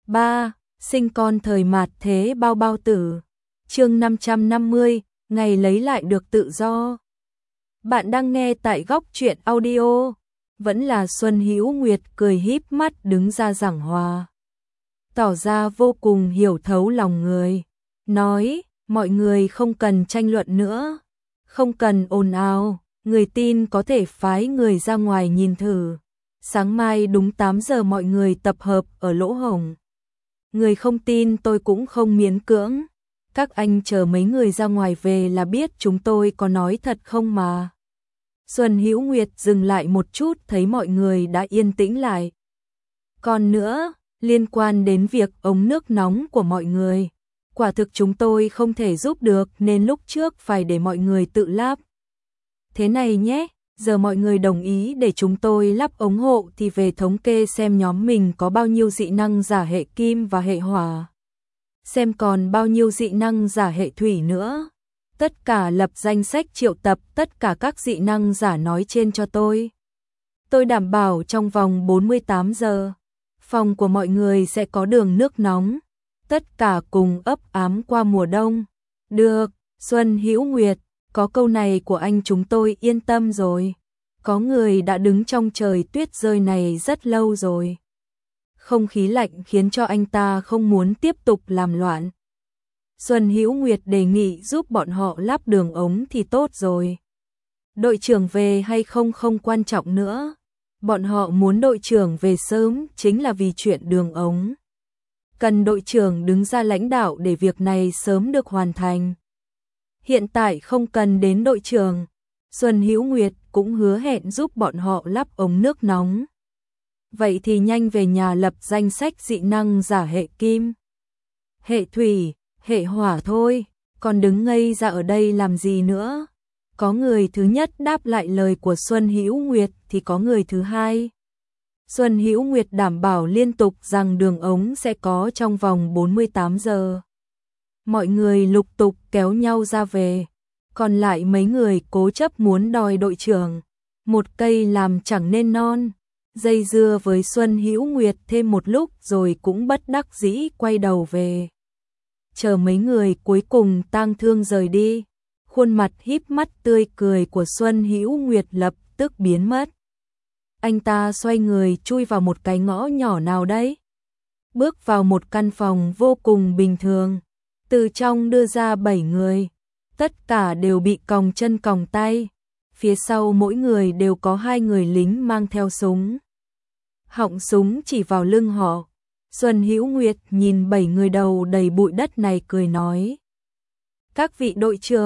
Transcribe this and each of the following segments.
3. Sinh con thời mạt thế bao bao tử. Chương 550, ngày lấy lại được tự do. Bạn đang nghe tại Góc Truyện Audio. Vẫn là Xuân Hữu Nguyệt cười híp mắt đứng ra giảng hòa, tỏ ra vô cùng hiểu thấu lòng người, nói, mọi người không cần tranh luận nữa, không cần ồn ào, người tin có thể phái người ra ngoài nhìn thử. Sáng mai đúng 8 giờ mọi người tập hợp ở Lỗ Hổng. Người không tin tôi cũng không miễn cưỡng, các anh chờ mấy người ra ngoài về là biết chúng tôi có nói thật không mà. Xuân Hữu Nguyệt dừng lại một chút thấy mọi người đã yên tĩnh lại. Còn nữa, liên quan đến việc ống nước nóng của mọi người, quả thực chúng tôi không thể giúp được nên lúc trước phải để mọi người tự lắp. Thế này nhé, giờ mọi người đồng ý để chúng tôi lắp ống hộ thì về thống kê xem nhóm mình có bao nhiêu dị năng giả hệ kim và hệ hỏa. Xem còn bao nhiêu dị năng giả hệ thủy nữa. Tất cả lập danh sách triệu tập tất cả các dị năng giả nói trên cho tôi. Tôi đảm bảo trong vòng 48 giờ, phòng của mọi người sẽ có đường nước nóng. Tất cả cùng ấp ám qua mùa đông. Được, Xuân Hữu Nguyệt, có câu này của anh chúng tôi yên tâm rồi. Có người đã đứng trong trời tuyết rơi này rất lâu rồi. Không khí lạnh khiến cho anh ta không muốn tiếp tục làm loạn. Xuân Hữu Nguyệt đề nghị giúp bọn họ lắp đường ống thì tốt rồi. Đội trưởng về hay không không quan trọng nữa. Bọn họ muốn đội trưởng về sớm chính là vì chuyện đường ống. Cần đội trưởng đứng ra lãnh đạo để việc này sớm được hoàn thành. Hiện tại không cần đến đội trưởng. Xuân Hữu Nguyệt cũng hứa hẹn giúp bọn họ lắp ống nước nóng. Vậy thì nhanh về nhà lập danh sách dị năng giả hệ kim, hệ thủy, hệ hỏa thôi, còn đứng ngây ra ở đây làm gì nữa. Có người thứ nhất đáp lại lời của Xuân Hữu Nguyệt thì có người thứ hai. Xuân Hữu Nguyệt đảm bảo liên tục rằng đường ống sẽ có trong vòng 48 giờ. Mọi người lục tục kéo nhau ra về, còn lại mấy người cố chấp muốn đòi đội trưởng. Một cây làm chẳng nên non, dây dưa với Xuân Hữu Nguyệt thêm một lúc rồi cũng bất đắc dĩ quay đầu về. Chờ mấy người cuối cùng tang thương rời đi, khuôn mặt híp mắt tươi cười của Xuân Hữu Nguyệt lập tức biến mất. Anh ta xoay người chui vào một cái ngõ nhỏ nào đấy, bước vào một căn phòng vô cùng bình thường, từ trong đưa ra 7 người, tất cả đều bị còng chân còng tay, phía sau mỗi người đều có 2 người lính mang theo súng. Họng súng chỉ vào lưng họ. Xuân Hữu Nguyệt nhìn 7 người đầu đầy bụi đất này cười nói. Các vị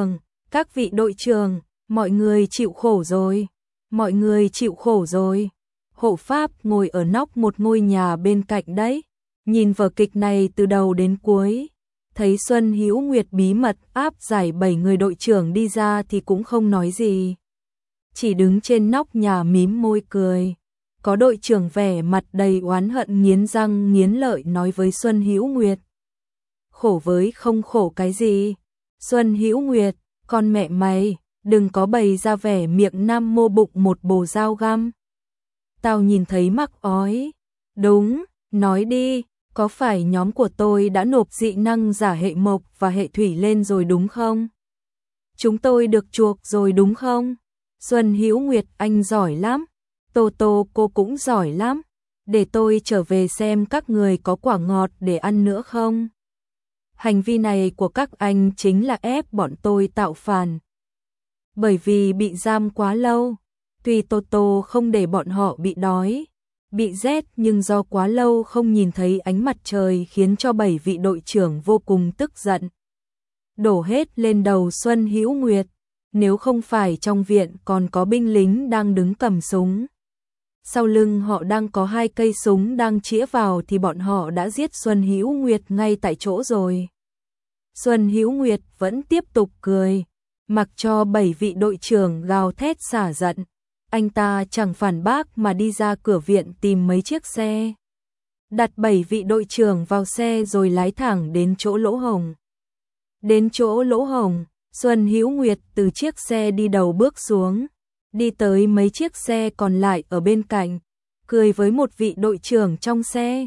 đội trưởng, mọi người chịu khổ rồi, mọi người chịu khổ rồi. Hộ pháp ngồi ở nóc một ngôi nhà bên cạnh đấy, nhìn vở kịch này từ đầu đến cuối. Thấy Xuân Hữu Nguyệt bí mật áp giải 7 người đội trưởng đi ra thì cũng không nói gì. Chỉ đứng trên nóc nhà mím môi cười. Có đội trưởng vẻ mặt đầy oán hận nghiến răng nghiến lợi nói với Xuân Hữu Nguyệt. Khổ với không khổ cái gì. Xuân Hữu Nguyệt, con mẹ mày, đừng có bày ra vẻ miệng nam mô bụng một bồ dao găm. Tao nhìn thấy mắc ói. Đúng, nói đi, có phải nhóm của tôi đã nộp dị năng giả hệ mộc và hệ thủy lên rồi đúng không? Chúng tôi được chuộc rồi đúng không? Xuân Hữu Nguyệt anh giỏi lắm. Tô Tô cô cũng giỏi lắm, để tôi trở về xem các người có quả ngọt để ăn nữa không. Hành vi này của các anh chính là ép bọn tôi tạo phản. Bởi vì bị giam quá lâu, tuy Tô Tô không để bọn họ bị đói, bị rét nhưng do quá lâu không nhìn thấy ánh mặt trời khiến cho 7 vị đội trưởng vô cùng tức giận. Đổ hết lên đầu Xuân Hữu Nguyệt, nếu không phải trong viện còn có binh lính đang đứng cầm súng. Sau lưng họ đang có 2 cây súng đang chĩa vào thì bọn họ đã giết Xuân Hữu Nguyệt ngay tại chỗ rồi. Xuân Hữu Nguyệt vẫn tiếp tục cười, mặc cho 7 vị đội trưởng gào thét xả giận. Anh ta chẳng phản bác mà đi ra cửa viện tìm mấy chiếc xe. Đặt 7 vị đội trưởng vào xe rồi lái thẳng đến chỗ Lỗ Hổng. Đến chỗ Lỗ Hổng, Xuân Hữu Nguyệt từ chiếc xe đi đầu bước xuống. Đi tới mấy chiếc xe còn lại ở bên cạnh, cười với một vị đội trưởng trong xe.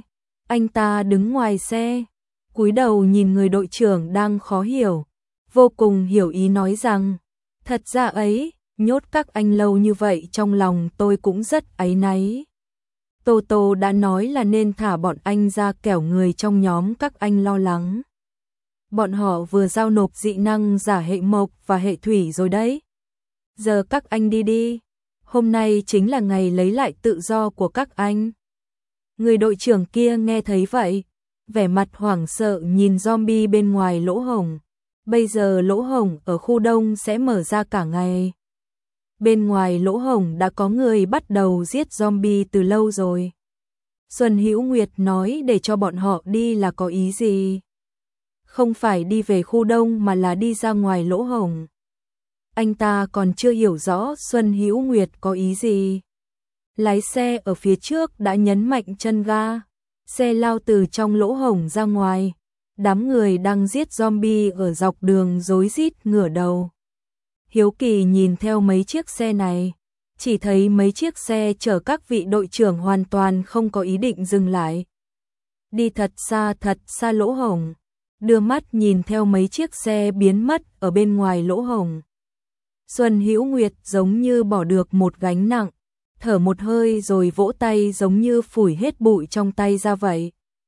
Anh ta đứng ngoài xe, cúi đầu nhìn người đội trưởng đang khó hiểu, vô cùng hiểu ý nói rằng, thật ra ấy, nhốt các anh lâu như vậy trong lòng tôi cũng rất áy náy. Tô Tô đã nói là nên thả bọn anh ra kẻo người trong nhóm các anh lo lắng. Bọn họ vừa giao nộp dị năng giả hệ mộc và hệ thủy rồi đấy. Giờ các anh đi đi, hôm nay chính là ngày lấy lại tự do của các anh. Người đội trưởng kia nghe thấy vậy, vẻ mặt hoảng sợ nhìn zombie bên ngoài lỗ hổng. Bây giờ lỗ hổng ở khu đông sẽ mở ra cả ngày. Bên ngoài lỗ hổng đã có người bắt đầu giết zombie từ lâu rồi. Xuân Hữu Nguyệt nói để cho bọn họ đi là có ý gì? Không phải đi về khu đông mà là đi ra ngoài lỗ hổng. Anh ta còn chưa hiểu rõ Xuân Hữu Nguyệt có ý gì. Lái xe ở phía trước đã nhấn mạnh chân ga, xe lao từ trong lỗ hổng ra ngoài. Đám người đang giết zombie ở dọc đường rối rít ngửa đầu. Hiếu kỳ nhìn theo mấy chiếc xe này, chỉ thấy mấy chiếc xe chở các vị đội trưởng hoàn toàn không có ý định dừng lại. Đi thật xa lỗ hổng, đưa mắt nhìn theo mấy chiếc xe biến mất ở bên ngoài lỗ hổng. Xuân Hữu Nguyệt giống như bỏ được một gánh nặng, thở một hơi rồi vỗ tay giống như phủi hết bụi trong tay ra vậy.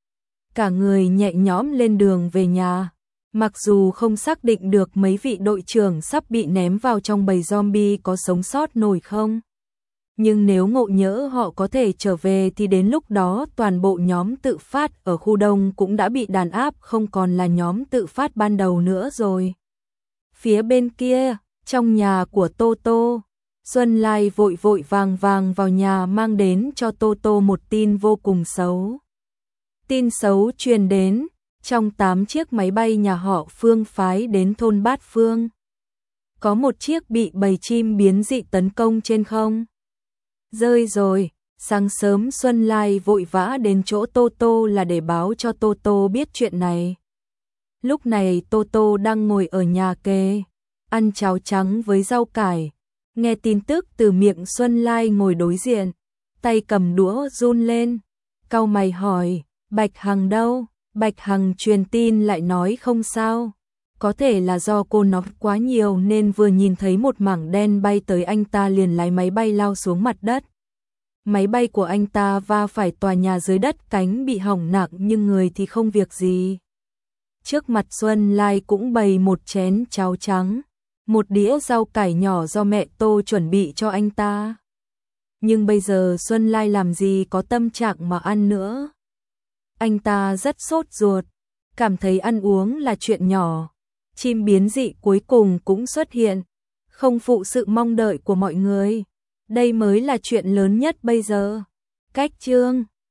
Cả người nhẹ nhõm lên đường về nhà, mặc dù không xác định được mấy vị đội trưởng sắp bị ném vào trong bầy zombie có sống sót nổi không. Nhưng nếu ngộ nhỡ họ có thể trở về thì đến lúc đó toàn bộ nhóm tự phát ở khu đông cũng đã bị đàn áp, không còn là nhóm tự phát ban đầu nữa rồi. Phía bên kia, trong nhà của Tô Tô, Xuân Lai vội vội vàng vàng vào nhà mang đến cho Tô Tô một tin vô cùng xấu. Tin xấu truyền đến, trong 8 chiếc máy bay nhà họ Phương phái đến thôn Bát Phương, có một chiếc bị bầy chim biến dị tấn công trên không. Rơi rồi, sáng sớm Xuân Lai vội vã đến chỗ Tô Tô là để báo cho Tô Tô biết chuyện này. Lúc này Tô Tô đang ngồi ở nhà kề, ăn cháo trắng với rau cải, nghe tin tức từ miệng Xuân Lai ngồi đối diện, tay cầm đũa run lên, cau mày hỏi, Bạch Hằng đâu? Bạch Hằng truyền tin lại nói không sao. Có thể là do cô nói quá nhiều nên vừa nhìn thấy một mảng đen bay tới anh ta liền lái máy bay lao xuống mặt đất. Máy bay của anh ta va phải tòa nhà dưới đất, cánh bị hỏng nặng nhưng người thì không việc gì. Trước mặt Xuân Lai cũng bày một chén cháo trắng, một đĩa rau cải nhỏ do mẹ Tô chuẩn bị cho anh ta. Nhưng bây giờ Xuân Lai làm gì có tâm trạng mà ăn nữa. Anh ta rất sốt ruột, cảm thấy ăn uống là chuyện nhỏ. Chim biến dị cuối cùng cũng xuất hiện, không phụ sự mong đợi của mọi người. Đây mới là chuyện lớn nhất bây giờ. Cách chương